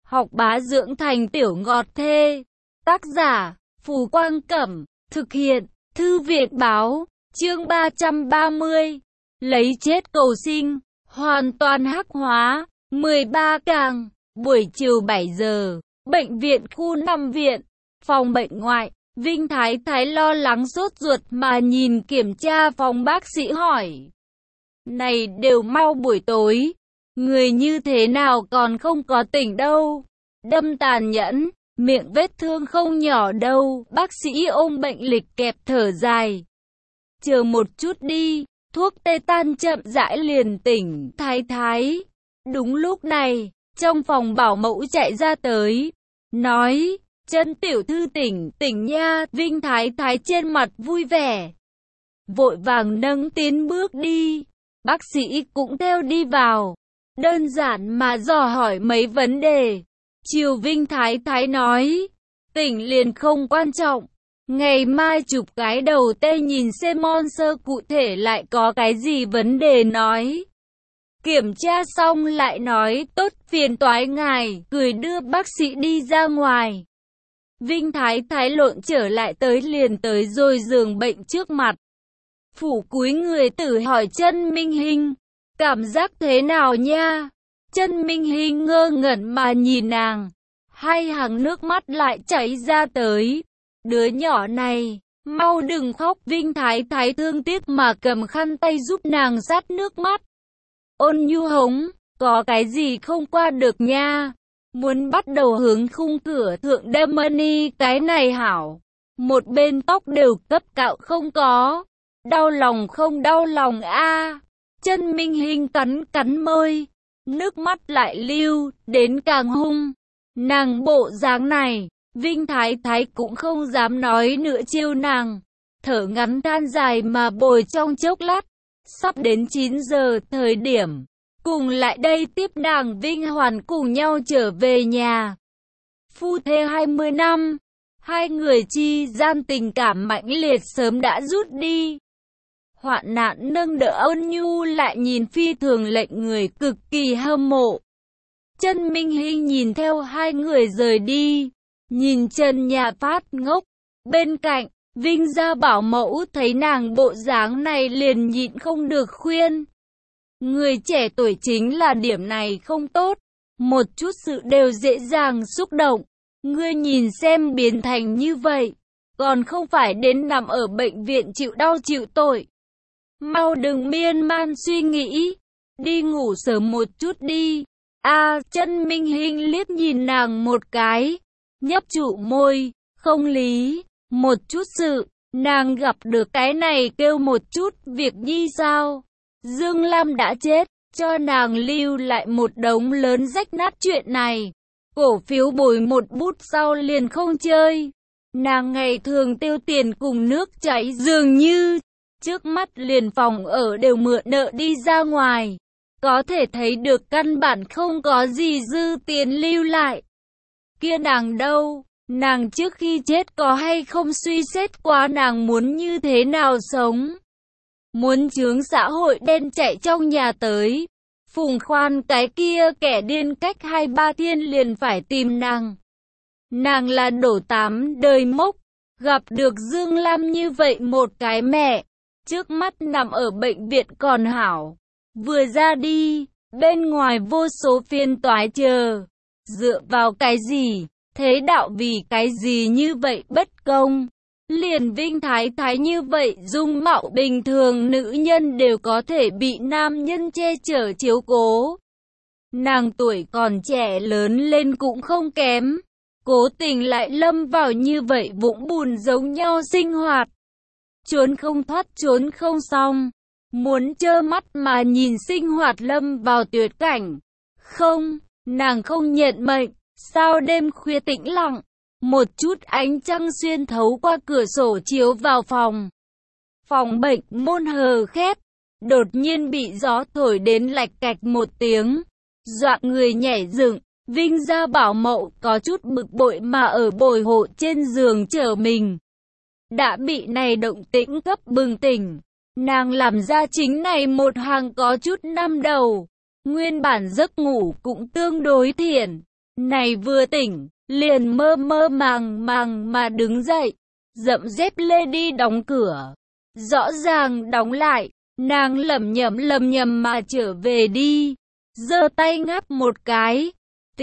Học bá dưỡng thành tiểu ngọt thê. Tác giả, Phù Quang Cẩm. Thực hiện, Thư viện báo. Chương 330. Lấy chết cầu sinh. Hoàn toàn hắc hóa. 13 càng. Buổi chiều 7 giờ. Bệnh viện khu 5 viện. Phòng bệnh ngoại. Vinh Thái Thái lo lắng sốt ruột mà nhìn kiểm tra phòng bác sĩ hỏi. Này đều mau buổi tối. Người như thế nào còn không có tỉnh đâu. Đâm tàn nhẫn, miệng vết thương không nhỏ đâu. Bác sĩ ôm bệnh lịch kẹp thở dài. Chờ một chút đi, thuốc tê tan chậm rãi liền tỉnh. Thái Thái. Đúng lúc này, trong phòng bảo mẫu chạy ra tới. Nói, Chân tiểu thư tỉnh nha. Vinh Thái Thái trên mặt vui vẻ. Vội vàng nâng tiến bước đi. Bác sĩ cũng theo đi vào. Đơn giản mà dò hỏi mấy vấn đề. Chiều Vinh Thái Thái nói. Tỉnh liền không quan trọng. Ngày mai chụp cái đầu tê nhìn xem sơ cụ thể lại có cái gì vấn đề nói. Kiểm tra xong lại nói tốt phiền toái ngài. Cười đưa bác sĩ đi ra ngoài. Vinh Thái Thái lộn trở lại tới liền tới rồi giường bệnh trước mặt. Phủ cúi người tử hỏi Chân Minh Hinh. Cảm giác thế nào nha? Chân Minh Hinh ngơ ngẩn mà nhìn nàng. Hai hàng nước mắt lại chảy ra tới. Đứa nhỏ này, mau đừng khóc. Vinh Thái Thái thương tiếc mà cầm khăn tay giúp nàng sát nước mắt. Ôn nhu hống, có cái gì không qua được nha. Muốn bắt đầu hướng khung cửa thượng đâm money cái này hảo. Một bên tóc đều cấp cạo không có. Đau lòng không đau lòng a. Chân Minh Hinh cắn môi. Nước mắt lại lưu, đến càng hung. Nàng bộ dáng này, Vinh Thái Thái cũng không dám nói nữa chiêu nàng. Thở ngắn than dài mà bồi trong chốc lát. Sắp đến 9 giờ thời điểm. Cùng lại đây tiếp nàng Vinh Hoàn cùng nhau trở về nhà. Phu thê 20 năm. Hai người chi gian tình cảm mãnh liệt sớm đã rút đi. Hoạn nạn nâng đỡ ôn nhu lại nhìn phi thường lệnh người cực kỳ hâm mộ. Chân Minh Hinh nhìn theo hai người rời đi. Nhìn Trần Nhà Phát ngốc. Bên cạnh, Vinh gia bảo mẫu thấy nàng bộ dáng này liền nhịn không được khuyên. Người trẻ tuổi chính là điểm này không tốt. Một chút sự đều dễ dàng xúc động. Ngươi nhìn xem biến thành như vậy. Còn không phải đến nằm ở bệnh viện chịu đau chịu tội. Mau đừng miên man suy nghĩ. Đi ngủ sớm một chút đi. Chân Minh Hinh liếc nhìn nàng một cái. Nhấp trụ môi. Không lý. Một chút sự. Nàng gặp được cái này kêu một chút việc nhi sao. Dương Lam đã chết. Cho nàng lưu lại một đống lớn rách nát chuyện này. Cổ phiếu bồi một bút sau liền không chơi. Nàng ngày thường tiêu tiền cùng nước chảy dường như. Trước mắt liền phòng ở đều mượn nợ đi ra ngoài. Có thể thấy được căn bản không có gì dư tiền lưu lại. Kia nàng đâu? Nàng trước khi chết có hay không suy xét qua nàng muốn như thế nào sống? Muốn chướng xã hội đen chạy trong nhà tới. Phùng Khoan cái kia kẻ điên cách 2-3 thiên liền phải tìm nàng. Nàng là đổ 8 đời mốc. Gặp được Dương Lam như vậy một cái mẹ. Trước mắt nằm ở bệnh viện còn hảo. Vừa ra đi, bên ngoài vô số phiên toái chờ. Dựa vào cái gì? Thế đạo vì cái gì như vậy bất công? Liền Vinh Thái Thái như vậy dung mạo bình thường nữ nhân đều có thể bị nam nhân che chở chiếu cố. Nàng tuổi còn trẻ lớn lên cũng không kém. Cố tình lại lâm vào như vậy vũng bùn giống nhau sinh hoạt. Trốn không thoát trốn không xong. Muốn trơ mắt mà nhìn sinh hoạt lâm vào tuyệt cảnh. Không, nàng không nhận mệnh. Sao đêm khuya tĩnh lặng. Một chút ánh trăng xuyên thấu qua cửa sổ chiếu vào phòng. Phòng bệnh môn hờ khép. Đột nhiên bị gió thổi đến lạch cạch một tiếng. Dọa người nhảy dựng. Vinh gia bảo mẫu có chút bực bội mà ở bồi hộ trên giường chờ mình. Đã bị này động tĩnh cấp bừng tỉnh. Nàng làm ra chính này một hàng có chút năm đầu. Nguyên bản giấc ngủ cũng tương đối thiện. này vừa tỉnh, liền mơ mơ màng màng mà đứng dậy, dậm dép lê đi đóng cửa. Rõ ràng đóng lại, nàng lẩm nhẩm mà trở về đi, giơ tay ngáp một cái,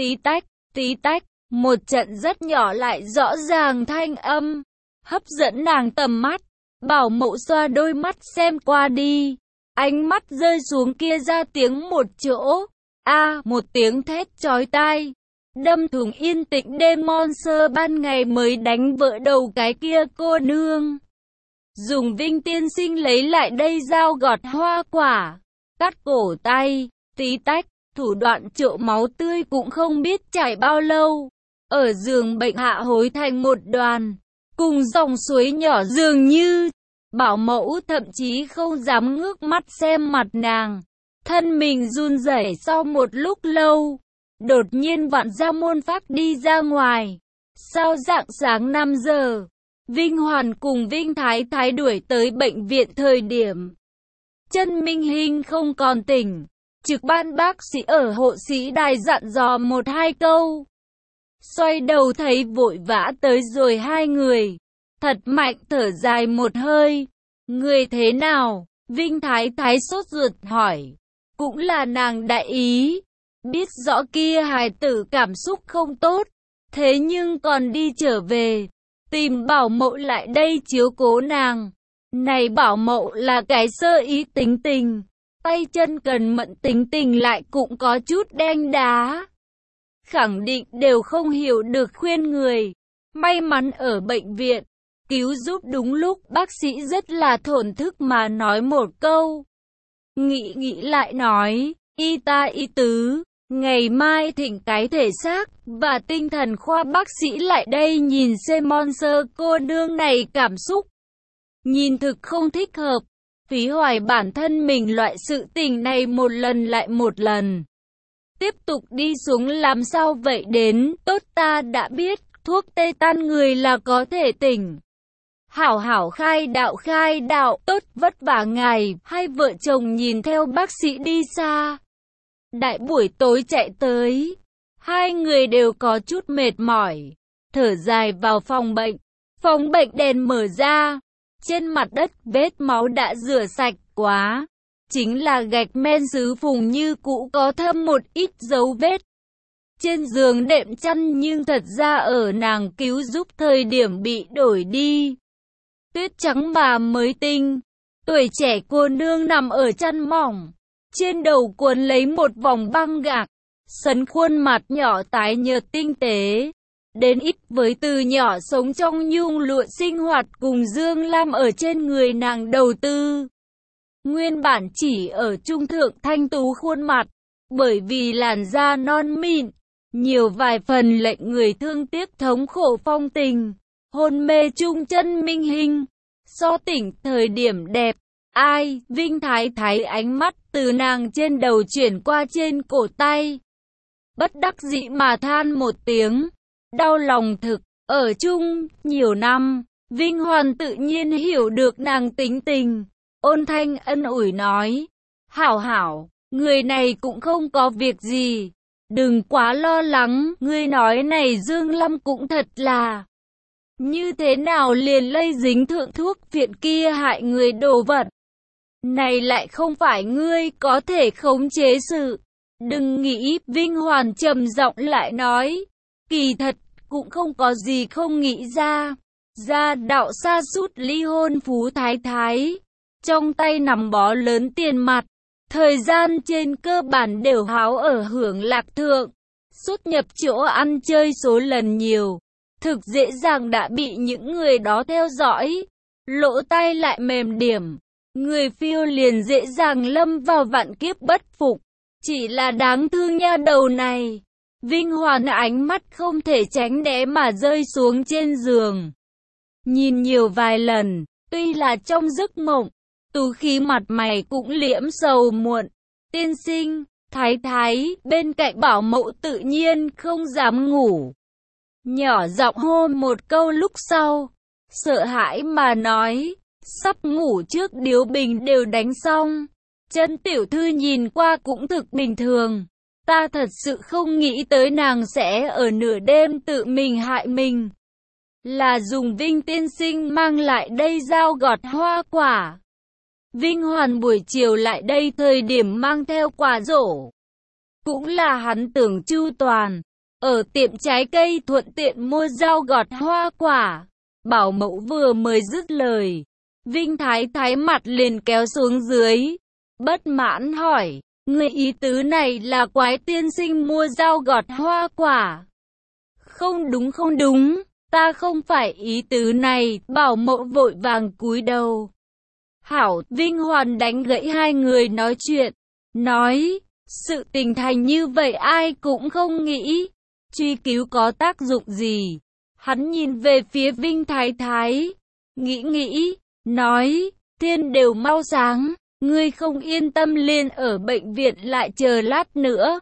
tí tách, một trận rất nhỏ lại rõ ràng thanh âm, hấp dẫn nàng tầm mắt. Bảo mẫu xoa đôi mắt xem qua đi, ánh mắt rơi xuống kia ra tiếng một chỗ, một tiếng thét chói tai, đâm thủng yên tĩnh đêm Monster ban ngày mới đánh vỡ đầu cái kia cô nương. Dùng Vinh tiên sinh lấy lại đây dao gọt hoa quả, cắt cổ tay, tí tách, thủ đoạn trộm máu tươi cũng không biết chảy bao lâu, ở giường bệnh hạ hối thành một đoàn, cùng dòng suối nhỏ dường như. Bảo mẫu thậm chí không dám ngước mắt xem mặt nàng, thân mình run rẩy sau một lúc lâu, đột nhiên vặn ra môn phác đi ra ngoài. Sau rạng sáng 5 giờ, Vinh Hoàn cùng Vinh Thái Thái đuổi tới bệnh viện thời điểm Chân Minh Hinh không còn tỉnh, trực ban bác sĩ ở hộ sĩ đài dặn dò một hai câu. Xoay đầu thấy vội vã tới rồi hai người, thật mạnh thở dài một hơi. Người thế nào? Vinh Thái Thái sốt ruột hỏi. Cũng là nàng đại ý, biết rõ kia hài tử cảm xúc không tốt, thế nhưng còn đi trở về, tìm bảo mẫu lại đây chiếu cố nàng. Này bảo mẫu là cái sơ ý tính tình, tay chân cần mẫn tính tình lại cũng có chút đen đá. Khẳng định đều không hiểu được khuyên người. May mắn ở bệnh viện, cứu giúp đúng lúc, bác sĩ rất là thổn thức mà nói một câu. Nghĩ lại nói, y ta y tứ, ngày mai thỉnh cái thể xác và tinh thần khoa bác sĩ lại đây nhìn xem Monster cô nương này cảm xúc. Nhìn thực không thích hợp, phí hoài bản thân mình loại sự tình này một lần lại một lần. Tiếp tục đi xuống làm sao vậy đến, tốt ta đã biết, thuốc tê tan người là có thể tỉnh. Hảo hảo khai đạo, tốt vất vả ngài, hai vợ chồng nhìn theo bác sĩ đi xa. Đại buổi tối chạy tới, hai người đều có chút mệt mỏi, thở dài vào phòng bệnh đèn mở ra, trên mặt đất vết máu đã rửa sạch quá, chính là gạch men sứ phùng như cũ có thâm một ít dấu vết. Trên giường đệm chăn nhưng thật ra ở nàng cứu giúp thời điểm bị đổi đi. Tuyết trắng mà mới tinh, tuổi trẻ cô nương nằm ở chăn mỏng, trên đầu cuốn lấy một vòng băng gạc, sấn khuôn mặt nhỏ tái nhợt tinh tế, đến ít với từ nhỏ sống trong nhung lụa sinh hoạt cùng Dương Lam ở trên người nàng đầu tư. Nguyên bản chỉ ở trung thượng thanh tú khuôn mặt, bởi vì làn da non mịn, nhiều vài phần lệnh người thương tiếc thống khổ phong tình. Hôn mê chung Chân Minh Hinh, so tỉnh thời điểm đẹp, Vinh Thái Thái ánh mắt từ nàng trên đầu chuyển qua trên cổ tay. Bất đắc dĩ mà than một tiếng, đau lòng thực, ở chung, nhiều năm, Vinh Hoàn tự nhiên hiểu được nàng tính tình, ôn thanh ân ủi nói, hảo, người này cũng không có việc gì, đừng quá lo lắng, ngươi nói này Dương Lâm cũng thật là. Như thế nào liền lây dính thượng thuốc viện kia hại người đồ vật. Này lại không phải ngươi có thể khống chế sự. Đừng nghĩ, Vinh Hoàn trầm giọng lại nói. Kỳ thật, cũng không có gì không nghĩ ra. Gia đạo sa sút ly hôn phú thái thái. Trong tay nắm bó lớn tiền mặt. Thời gian trên cơ bản đều háo ở hưởng lạc thượng. Xuất nhập chỗ ăn chơi số lần nhiều. Thực dễ dàng đã bị những người đó theo dõi, lỗ tai lại mềm điểm, người phiêu liền dễ dàng lâm vào vạn kiếp bất phục. Chỉ là đáng thương nha đầu này. Vinh Hoàn ánh mắt không thể tránh né mà rơi xuống trên giường. Nhìn nhiều vài lần, tuy là trong giấc mộng, Tú khí mặt mày cũng liễm sầu muộn. Tiên sinh, thái thái, bên cạnh bảo mẫu tự nhiên không dám ngủ. Nhỏ giọng hô một câu lúc sau, sợ hãi mà nói, sắp ngủ trước điếu bình đều đánh xong. Chân tiểu thư nhìn qua cũng thực bình thường, Ta thật sự không nghĩ tới nàng sẽ ở nửa đêm tự mình hại mình. Là dùng Vinh tiên sinh mang lại đây dao gọt hoa quả. Vinh Hoàn buổi chiều lại đây thời điểm mang theo quả rổ. Cũng là hắn tưởng chu toàn. Ở tiệm trái cây thuận tiện mua dao gọt hoa quả. Bảo mẫu vừa mới dứt lời. Vinh Thái Thái mặt liền kéo xuống dưới. Bất mãn hỏi. Người ý tứ này là Quái tiên sinh mua dao gọt hoa quả. Không đúng không đúng. Ta không phải ý tứ này. Bảo mẫu vội vàng cúi đầu. Hảo, Vinh Hoàn đánh gãy hai người nói chuyện. Nói, sự tình thành như vậy ai cũng không nghĩ. Truy cứu có tác dụng gì? Hắn nhìn về phía Vinh Thái Thái. Nghĩ, nói, thiên đều mau sáng. Ngươi không yên tâm liền ở bệnh viện lại chờ lát nữa.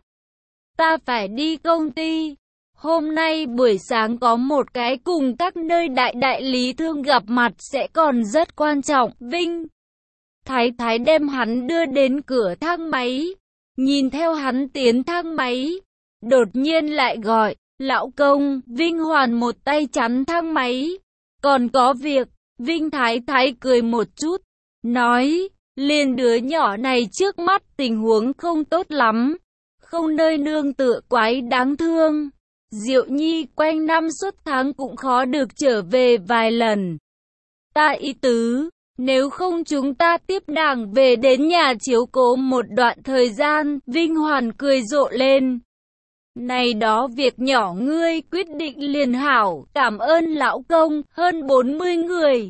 Ta phải đi công ty. Hôm nay buổi sáng có một cái cùng các nơi đại lý thương gặp mặt sẽ còn rất quan trọng. Vinh Thái Thái đem hắn đưa đến cửa thang máy. Nhìn theo hắn tiến thang máy. Đột nhiên lại gọi, lão công. Vinh Hoàn một tay chắn thang máy. Còn có việc. Vinh Thái Thái cười một chút. Nói, liền đứa nhỏ này trước mắt tình huống không tốt lắm. Không nơi nương tựa quái đáng thương. Diệu Nhi quanh năm suốt tháng cũng khó được trở về vài lần. Ta ý tứ, nếu không chúng ta tiếp nàng về đến nhà chiếu cố một đoạn thời gian. Vinh Hoàn cười rộ lên. Này đó việc nhỏ ngươi quyết định liền hảo. Cảm ơn lão công. Hơn 40 người.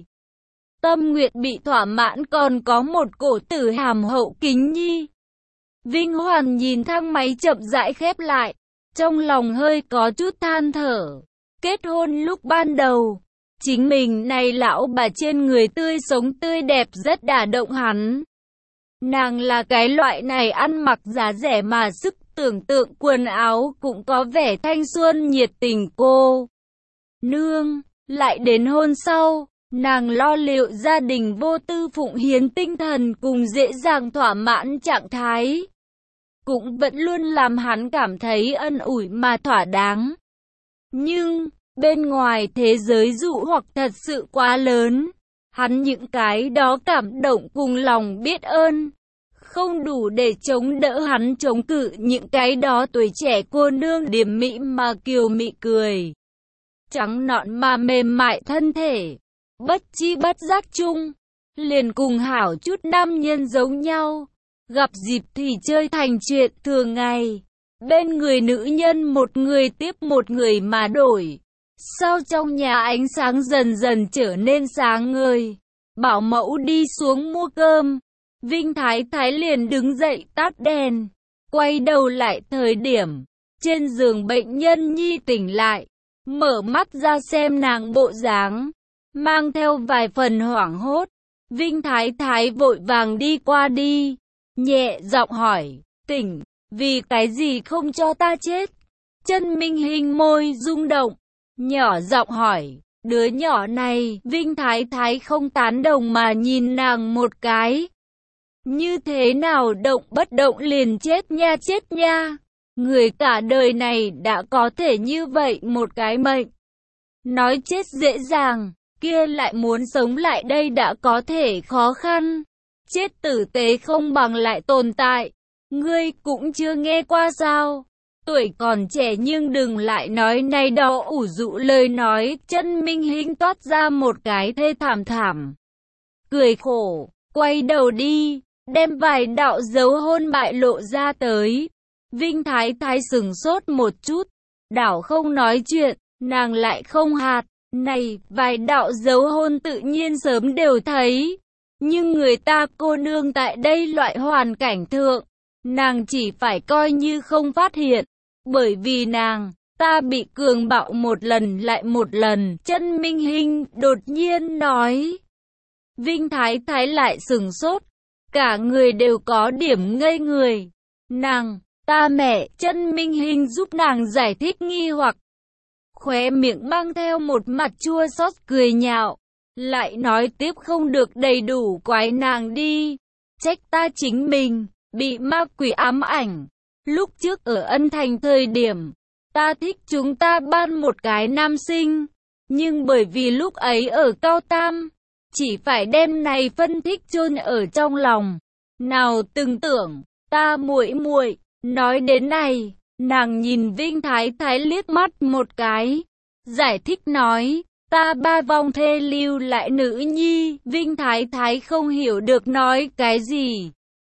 Tâm nguyện bị thỏa mãn còn có một cổ tử hàm hậu kính nhi. Vinh Hoàn nhìn thang máy chậm rãi khép lại. Trong lòng hơi có chút than thở. Kết hôn lúc ban đầu. Chính mình này lão bà trên người tươi sống tươi đẹp rất đả động hắn. Nàng là cái loại này ăn mặc giá rẻ mà sức tưởng tượng quần áo cũng có vẻ thanh xuân nhiệt tình cô. Nương, lại đến hôn sau, nàng lo liệu gia đình vô tư phụng hiến tinh thần cùng dễ dàng thỏa mãn trạng thái. Cũng vẫn luôn làm hắn cảm thấy ân ủi mà thỏa đáng. Nhưng, bên ngoài thế giới dụ hoặc thật sự quá lớn. Hắn những cái đó cảm động cùng lòng biết ơn. Không đủ để chống đỡ hắn chống cự những cái đó tuổi trẻ cô nương điềm mỹ mà kiều mị cười. Trắng nõn mà mềm mại thân thể. Bất chi bất giác chung. Liền cùng hảo chút nam nhân giống nhau. Gặp dịp thì chơi thành chuyện thường ngày. Bên người nữ nhân một người tiếp một người mà đổi. Sau trong nhà ánh sáng dần dần trở nên sáng ngời. Bảo mẫu đi xuống mua cơm. Vinh Thái Thái liền đứng dậy tắt đèn. Quay đầu lại thời điểm. Trên giường bệnh nhân nhi tỉnh lại. Mở mắt ra xem nàng bộ dáng. Mang theo vài phần hoảng hốt. Vinh Thái Thái vội vàng đi qua đi. Nhẹ giọng hỏi, tỉnh, vì cái gì không cho ta chết? Chân Minh Hinh môi rung động, nhỏ giọng hỏi, đứa nhỏ này, Vinh Thái Thái không tán đồng mà nhìn nàng một cái. Như thế nào động bất động liền chết nha. Người cả đời này đã có thể như vậy một cái mệnh. Nói chết dễ dàng, kia lại muốn sống lại đây đã có thể khó khăn. Chết tử tế không bằng lại tồn tại. Ngươi cũng chưa nghe qua sao? Tuổi còn trẻ nhưng đừng lại nói này đó ủ rũ lời nói. Chân Minh Hinh toát ra một cái thê thảm. Cười khổ, quay đầu đi, đem vài đạo dấu hôn bại lộ ra tới. Vinh Thái Thái sừng sốt một chút, đảo không nói chuyện, nàng lại không hạt. Này, vài đạo dấu hôn tự nhiên sớm đều thấy. Nhưng người ta cô nương tại đây loại hoàn cảnh thượng, nàng chỉ phải coi như không phát hiện. Bởi vì nàng, ta bị cường bạo một lần lại một lần. Chân Minh Hinh đột nhiên nói. Vinh Thái Thái lại sừng sốt. Cả người đều có điểm ngây người. Nàng, ta mẹ. Chân Minh Hinh giúp nàng giải thích nghi hoặc. Khóe miệng mang theo một mặt chua xót cười nhạo. Lại nói tiếp không được đầy đủ quái nàng đi. Trách ta chính mình, bị ma quỷ ám ảnh. Lúc trước ở Ân Thành thời điểm, ta thích chúng ta ban một cái nam sinh. Nhưng bởi vì lúc ấy ở cao tam, chỉ phải đem này phân thích chôn ở trong lòng. Nào từng tưởng, ta muội muội. Nói đến này, nàng nhìn Vinh Thái Thái liếc mắt một cái. Giải thích nói, ta ba vong thê lưu lại nữ nhi. Vinh Thái Thái không hiểu được nói cái gì.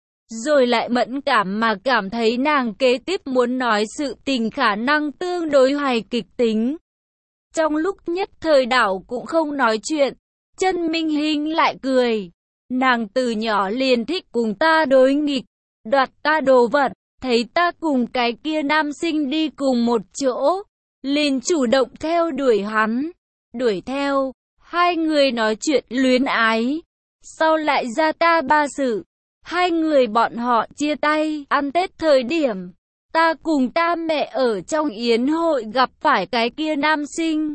Rồi lại mẫn cảm mà cảm thấy nàng kế tiếp muốn nói sự tình khả năng tương đối hài kịch tính. Trong lúc nhất thời đảo cũng không nói chuyện, Chân Minh Hinh lại cười. Nàng từ nhỏ liền thích cùng ta đối nghịch, đoạt ta đồ vật, thấy ta cùng cái kia nam sinh đi cùng một chỗ, liền chủ động theo đuổi hắn. Đuổi theo, hai người nói chuyện luyến ái. Sau lại ra ta ba sự, hai người bọn họ chia tay. Ăn Tết thời điểm, ta cùng ta mẹ ở trong yến hội gặp phải cái kia nam sinh.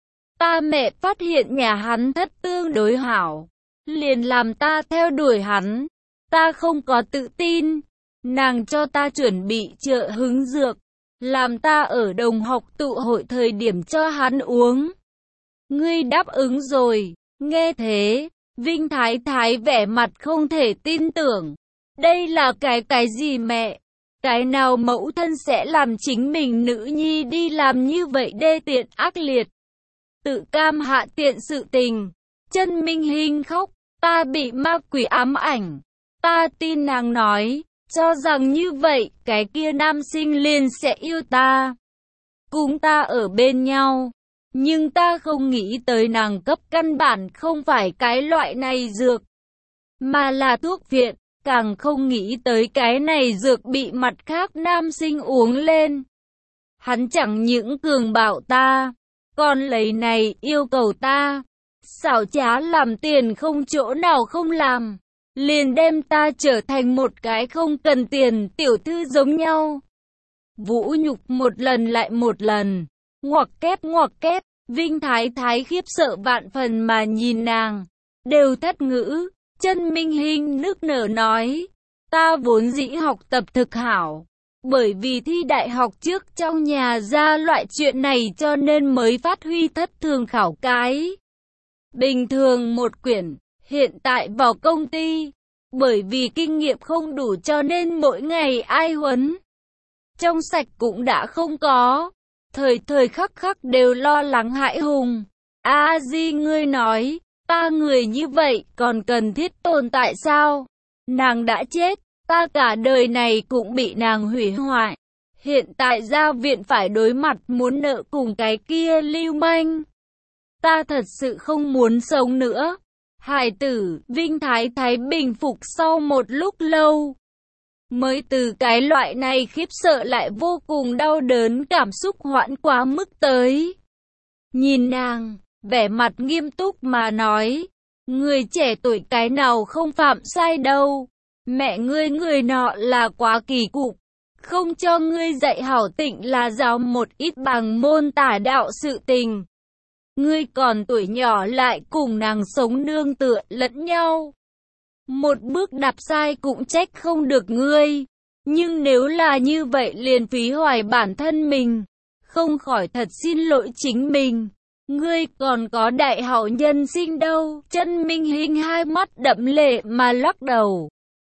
Ta mẹ phát hiện nhà hắn thất tương đối hảo, liền làm ta theo đuổi hắn. Ta không có tự tin, nàng cho ta chuẩn bị trợ hứng dược, làm ta ở đồng học tụ hội thời điểm cho hắn uống. Ngươi đáp ứng rồi. Nghe thế, Vinh Thái Thái vẻ mặt không thể tin tưởng. Đây là cái gì mẹ? Cái nào mẫu thân sẽ làm chính mình nữ nhi đi làm như vậy đê tiện ác liệt? Tự cam hạ tiện sự tình. Chân Minh Hinh khóc, ta bị ma quỷ ám ảnh. Ta tin nàng nói, cho rằng như vậy, cái kia nam sinh liền sẽ yêu ta, cùng ta ở bên nhau. Nhưng ta không nghĩ tới nàng cấp căn bản không phải cái loại này dược, mà là thuốc viện. Càng không nghĩ tới cái này dược bị mặt khác nam sinh uống lên. Hắn chẳng những cường bạo ta, còn lấy này yêu cầu ta. Xảo trá làm tiền không chỗ nào không làm, liền đem ta trở thành một cái không cần tiền tiểu thư giống nhau. Vũ nhục một lần lại một lần. Ngoặc kép, Vinh Thái Thái khiếp sợ vạn phần mà nhìn nàng, đều thất ngữ. Chân Minh Hinh nức nở nói, ta vốn dĩ học tập thực hảo, bởi vì thi đại học trước trong nhà ra loại chuyện này cho nên mới phát huy thất thường khảo cái bình thường một quyển. Hiện tại vào công ty, bởi vì kinh nghiệm không đủ cho nên mỗi ngày ai huấn trong sạch cũng đã không có, thời khắc đều lo lắng hãi hùng. A Di ngươi nói, ta người như vậy còn cần thiết tồn tại sao? Nàng đã chết, ta cả đời này cũng bị nàng hủy hoại. Hiện tại ra viện phải đối mặt muốn nợ cùng cái kia lưu manh. Ta thật sự không muốn sống nữa. Hải tử, Vinh Thái Thái bình phục sau một lúc lâu, mới từ cái loại này khiếp sợ lại vô cùng đau đớn cảm xúc hoãn quá mức tới. Nhìn nàng, vẻ mặt nghiêm túc mà nói, người trẻ tuổi cái nào không phạm sai đâu. Mẹ ngươi người nọ là quá kỳ cục, không cho ngươi dạy hảo tịnh là giáo một ít bằng môn tả đạo sự tình. Ngươi còn tuổi nhỏ lại cùng nàng sống nương tựa lẫn nhau. Một bước đạp sai cũng trách không được ngươi. Nhưng nếu là như vậy liền phí hoài bản thân mình. Không khỏi thật xin lỗi chính mình. Ngươi còn có đại hảo nhân sinh đâu. Chân Minh Hinh hai mắt đẫm lệ mà lắc đầu.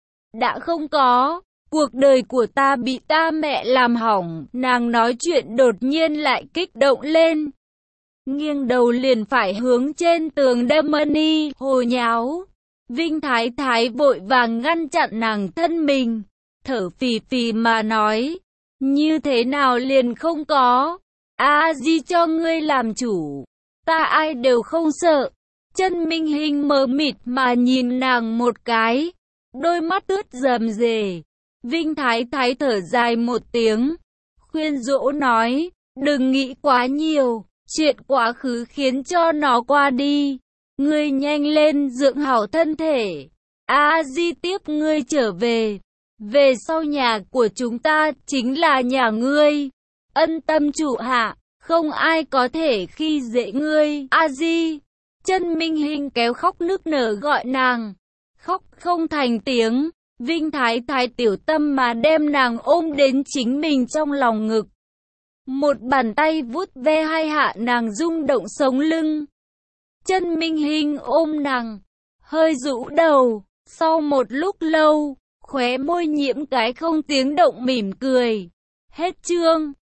Đã không có. Cuộc đời của ta bị ta mẹ làm hỏng. Nàng nói chuyện đột nhiên lại kích động lên, nghiêng đầu liền phải hướng trên tường Demony hồ nháo. Vinh Thái Thái vội vàng ngăn chặn nàng thân mình, thở phì phì mà nói, như thế nào liền không có. A Di cho ngươi làm chủ, ta ai đều không sợ. Chân Minh Hinh mờ mịt mà nhìn nàng một cái, đôi mắt ướt rầm rề. Vinh Thái Thái thở dài một tiếng, khuyên dỗ nói, đừng nghĩ quá nhiều. Chuyện quá khứ khiến cho nó qua đi. Ngươi nhanh lên dưỡng hảo thân thể. A Di tiếp ngươi trở về. Về sau nhà của chúng ta chính là nhà ngươi. Ân tâm trụ hạ, không ai có thể khi dễ ngươi. A Di. Chân Minh Hinh kéo khóc nức nở gọi nàng. Khóc không thành tiếng. Vinh Thái Thái tiểu tâm mà đem nàng ôm đến chính mình trong lòng ngực. Một bàn tay vuốt ve hai hạ nàng rung động sống lưng. Chân Minh Hinh ôm nàng, hơi rũ đầu, sau một lúc lâu, khóe môi nhiễm cái không tiếng động mỉm cười. Hết chương.